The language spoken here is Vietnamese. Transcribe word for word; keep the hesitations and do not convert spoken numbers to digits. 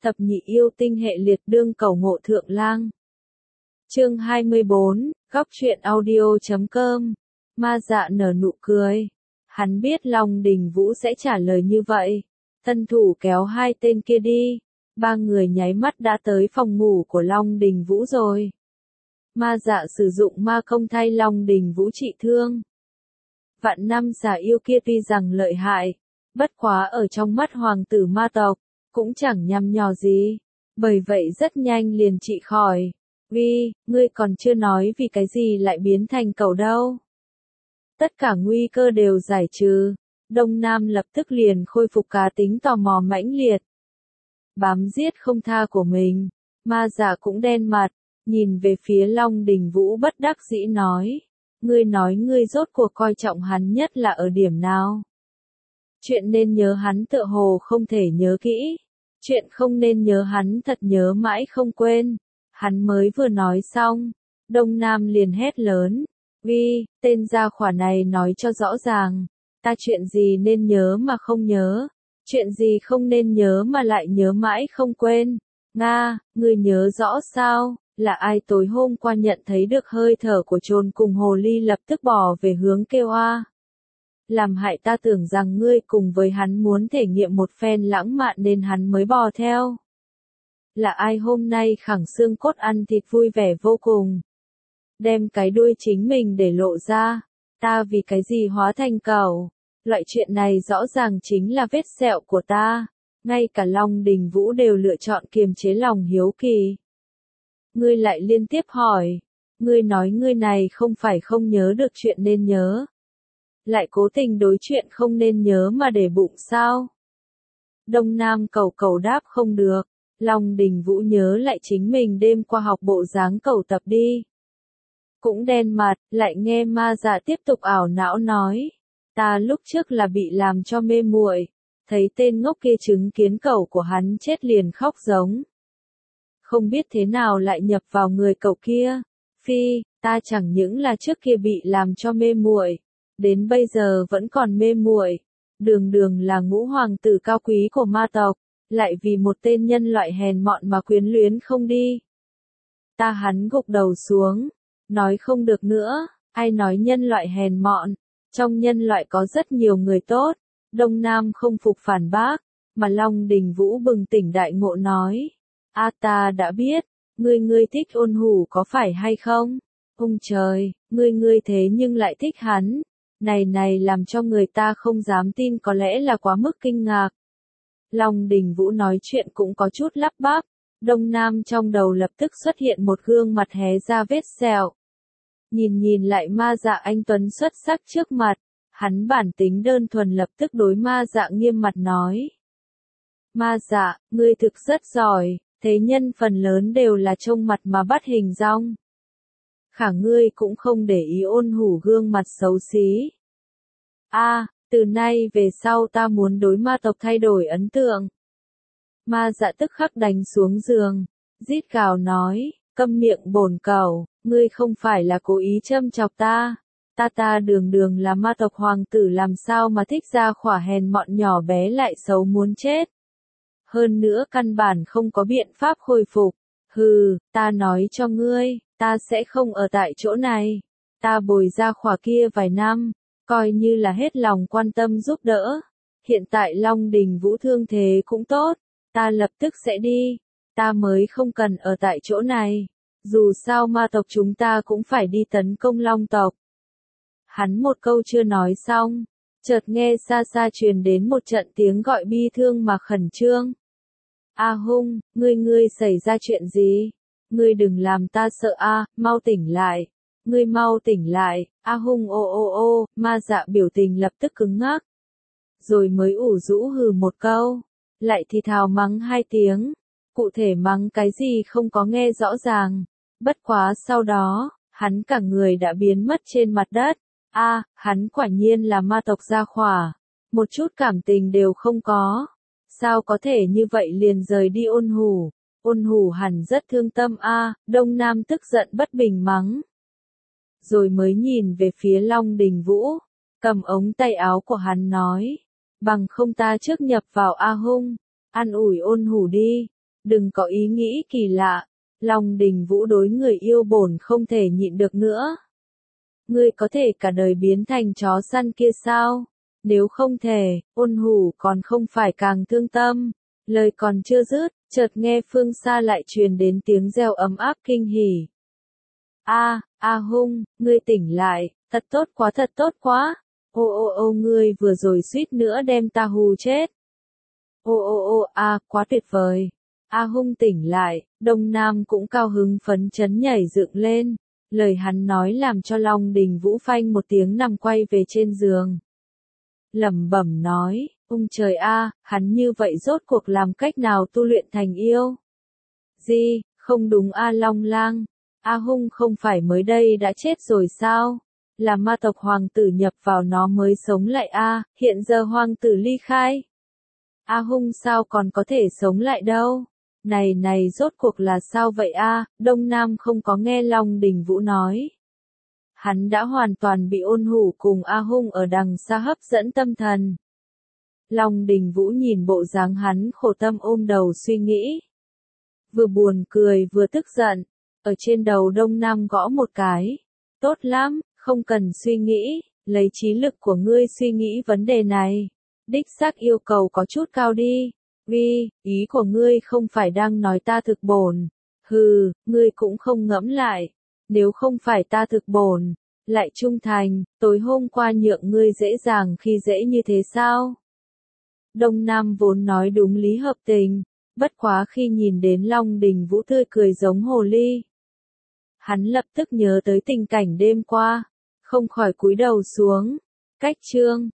Thập nhị yêu tinh hệ liệt đương cầu ngộ thượng lang. Chương hai mươi bốn, góc truyện audio chấm com. Ma Dạ nở nụ cười. Hắn biết Long Đình Vũ sẽ trả lời như vậy. Tân thủ kéo hai tên kia đi. Ba người nháy mắt đã tới phòng ngủ của Long Đình Vũ rồi. Ma Dạ sử dụng ma công thay Long Đình Vũ trị thương. Vạn năm xà yêu kia tuy rằng lợi hại, bất quá ở trong mắt hoàng tử ma tộc, cũng chẳng nhằm nhò gì. Bởi vậy rất nhanh liền trị khỏi. Vi, ngươi còn chưa nói vì cái gì lại biến thành cẩu đâu. Tất cả nguy cơ đều giải trừ. Đông Nam lập tức liền khôi phục cá tính tò mò mãnh liệt. Bám giết không tha của mình. Ma Dạ cũng đen mặt, nhìn về phía Long Đình Vũ bất đắc dĩ nói. Ngươi nói ngươi rốt cuộc coi trọng hắn nhất là ở điểm nào? Chuyện nên nhớ hắn tựa hồ không thể nhớ kỹ. Chuyện không nên nhớ hắn thật nhớ mãi không quên. Hắn mới vừa nói xong. Đông Nam liền hét lớn. Vi, tên gia khỏa này nói cho rõ ràng. Ta chuyện gì nên nhớ mà không nhớ. Chuyện gì không nên nhớ mà lại nhớ mãi không quên. Nga, ngươi nhớ rõ sao? Là ai tối hôm qua nhận thấy được hơi thở của trồn cùng hồ ly lập tức bỏ về hướng kêu a. Làm hại ta tưởng rằng ngươi cùng với hắn muốn thể nghiệm một phen lãng mạn nên hắn mới bò theo. Là ai hôm nay khẳng xương cốt ăn thịt vui vẻ vô cùng. Đem cái đuôi chính mình để lộ ra. Ta vì cái gì hóa thành cẩu. Loại chuyện này rõ ràng chính là vết sẹo của ta. Ngay cả Long Đình Vũ đều lựa chọn kiềm chế lòng hiếu kỳ. Ngươi lại liên tiếp hỏi. Ngươi nói ngươi này không phải không nhớ được chuyện nên nhớ. Lại cố tình đối chuyện không nên nhớ mà để bụng sao? Đông Nam cầu cầu đáp không được. Long Đình Vũ nhớ lại chính mình đêm qua học bộ dáng cầu tập đi. Cũng đen mặt, lại nghe Ma Dạ tiếp tục ảo não nói. Ta lúc trước là bị làm cho mê muội, thấy tên ngốc kia chứng kiến cẩu của hắn chết liền khóc giống. Không biết thế nào lại nhập vào người cậu kia. Phi, ta chẳng những là trước kia bị làm cho mê muội, đến bây giờ vẫn còn mê muội. Đường đường là ngũ hoàng tử cao quý của ma tộc, lại vì một tên nhân loại hèn mọn mà quyến luyến không đi. Ta hắn gục đầu xuống, nói không được nữa, ai nói nhân loại hèn mọn, trong nhân loại có rất nhiều người tốt. Đông Nam không phục phản bác, mà Long Đình Vũ bừng tỉnh đại ngộ nói. A ta đã biết, ngươi ngươi thích ôn hủ có phải hay không? Ông trời, ngươi ngươi thế nhưng lại thích hắn. Này này làm cho người ta không dám tin, có lẽ là quá mức kinh ngạc. Long Đình Vũ nói chuyện cũng có chút lắp bắp. Đông Nam trong đầu lập tức xuất hiện một gương mặt hé ra vết sẹo. Nhìn nhìn lại Ma Dạ anh tuấn xuất sắc trước mặt. Hắn bản tính đơn thuần lập tức đối Ma Dạ nghiêm mặt nói. Ma Dạ, ngươi thực rất giỏi, thế nhân phần lớn đều là trông mặt mà bắt hình dong. Khả ngươi cũng không để ý ôn hủ gương mặt xấu xí. A, từ nay về sau ta muốn đối ma tộc thay đổi ấn tượng. Ma Dạ tức khắc đánh xuống giường, rít gào nói, câm miệng bổn cẩu, ngươi không phải là cố ý châm chọc ta. Ta ta đường đường là ma tộc hoàng tử làm sao mà thích ra khỏa hèn mọn nhỏ bé lại xấu muốn chết. Hơn nữa căn bản không có biện pháp khôi phục. Hừ, ta nói cho ngươi, ta sẽ không ở tại chỗ này. Ta bồi ra khỏa kia vài năm, coi như là hết lòng quan tâm giúp đỡ. Hiện tại Long Đình Vũ thương thế cũng tốt, ta lập tức sẽ đi. Ta mới không cần ở tại chỗ này. Dù sao ma tộc chúng ta cũng phải đi tấn công Long tộc. Hắn một câu chưa nói xong, chợt nghe xa xa truyền đến một trận tiếng gọi bi thương mà khẩn trương. A Hung, ngươi ngươi xảy ra chuyện gì? Ngươi đừng làm ta sợ a, mau tỉnh lại. Ngươi mau tỉnh lại. A Hung ô ô ô, Ma Dạ biểu tình lập tức cứng ngắc. Rồi mới ủ rũ hừ một câu, lại thì thào mắng hai tiếng. Cụ thể mắng cái gì không có nghe rõ ràng. Bất quá sau đó, hắn cả người đã biến mất trên mặt đất. A, à, hắn quả nhiên là ma tộc gia khỏa. Một chút cảm tình đều không có. Sao có thể như vậy liền rời đi ôn hủ. Ôn hủ hẳn rất thương tâm a. À, Đông Nam tức giận bất bình mắng. Rồi mới nhìn về phía Long Đình Vũ. Cầm ống tay áo của hắn nói. Bằng không ta trước nhập vào A Hung. An ủi ôn hủ đi. Đừng có ý nghĩ kỳ lạ, Long Đình Vũ đối người yêu bổn không thể nhịn được nữa. Ngươi có thể cả đời biến thành chó săn kia sao? Nếu không thể, ôn hủ còn không phải càng thương tâm. Lời còn chưa dứt, chợt nghe phương xa lại truyền đến tiếng reo ấm áp kinh hỉ. A, A Hung, ngươi tỉnh lại, thật tốt quá thật tốt quá. Ô ô ô ngươi vừa rồi suýt nữa đem ta hù chết. Ô ô ô a, quá tuyệt vời. A Hung tỉnh lại, Đông Nam cũng cao hứng phấn chấn nhảy dựng lên. Lời hắn nói làm cho Long Đình Vũ phanh một tiếng nằm quay về trên giường. Lẩm bẩm nói, ông trời a, hắn như vậy rốt cuộc làm cách nào tu luyện thành yêu? Gì, không đúng a Long Lang, A Hung không phải mới đây đã chết rồi sao? Là ma tộc hoàng tử nhập vào nó mới sống lại a, hiện giờ hoàng tử ly khai. A Hung sao còn có thể sống lại đâu? Này này rốt cuộc là sao vậy a? Đông Nam không có nghe Long Đình Vũ nói. Hắn đã hoàn toàn bị ôn hủ cùng A Hung ở đằng xa hấp dẫn tâm thần. Long Đình Vũ nhìn bộ dáng hắn khổ tâm ôm đầu suy nghĩ. Vừa buồn cười vừa tức giận, ở trên đầu Đông Nam gõ một cái. Tốt lắm, không cần suy nghĩ, lấy trí lực của ngươi suy nghĩ vấn đề này. Đích xác yêu cầu có chút cao đi. Vì, ý của ngươi không phải đang nói ta thực bổn. Hừ, ngươi cũng không ngẫm lại. Nếu không phải ta thực bổn, lại trung thành, tối hôm qua nhượng ngươi dễ dàng khi dễ như thế sao? Đông Nam vốn nói đúng lý hợp tình, bất quá khi nhìn đến Long Đình Vũ tươi cười giống hồ ly. Hắn lập tức nhớ tới tình cảnh đêm qua, không khỏi cúi đầu xuống. Cách chương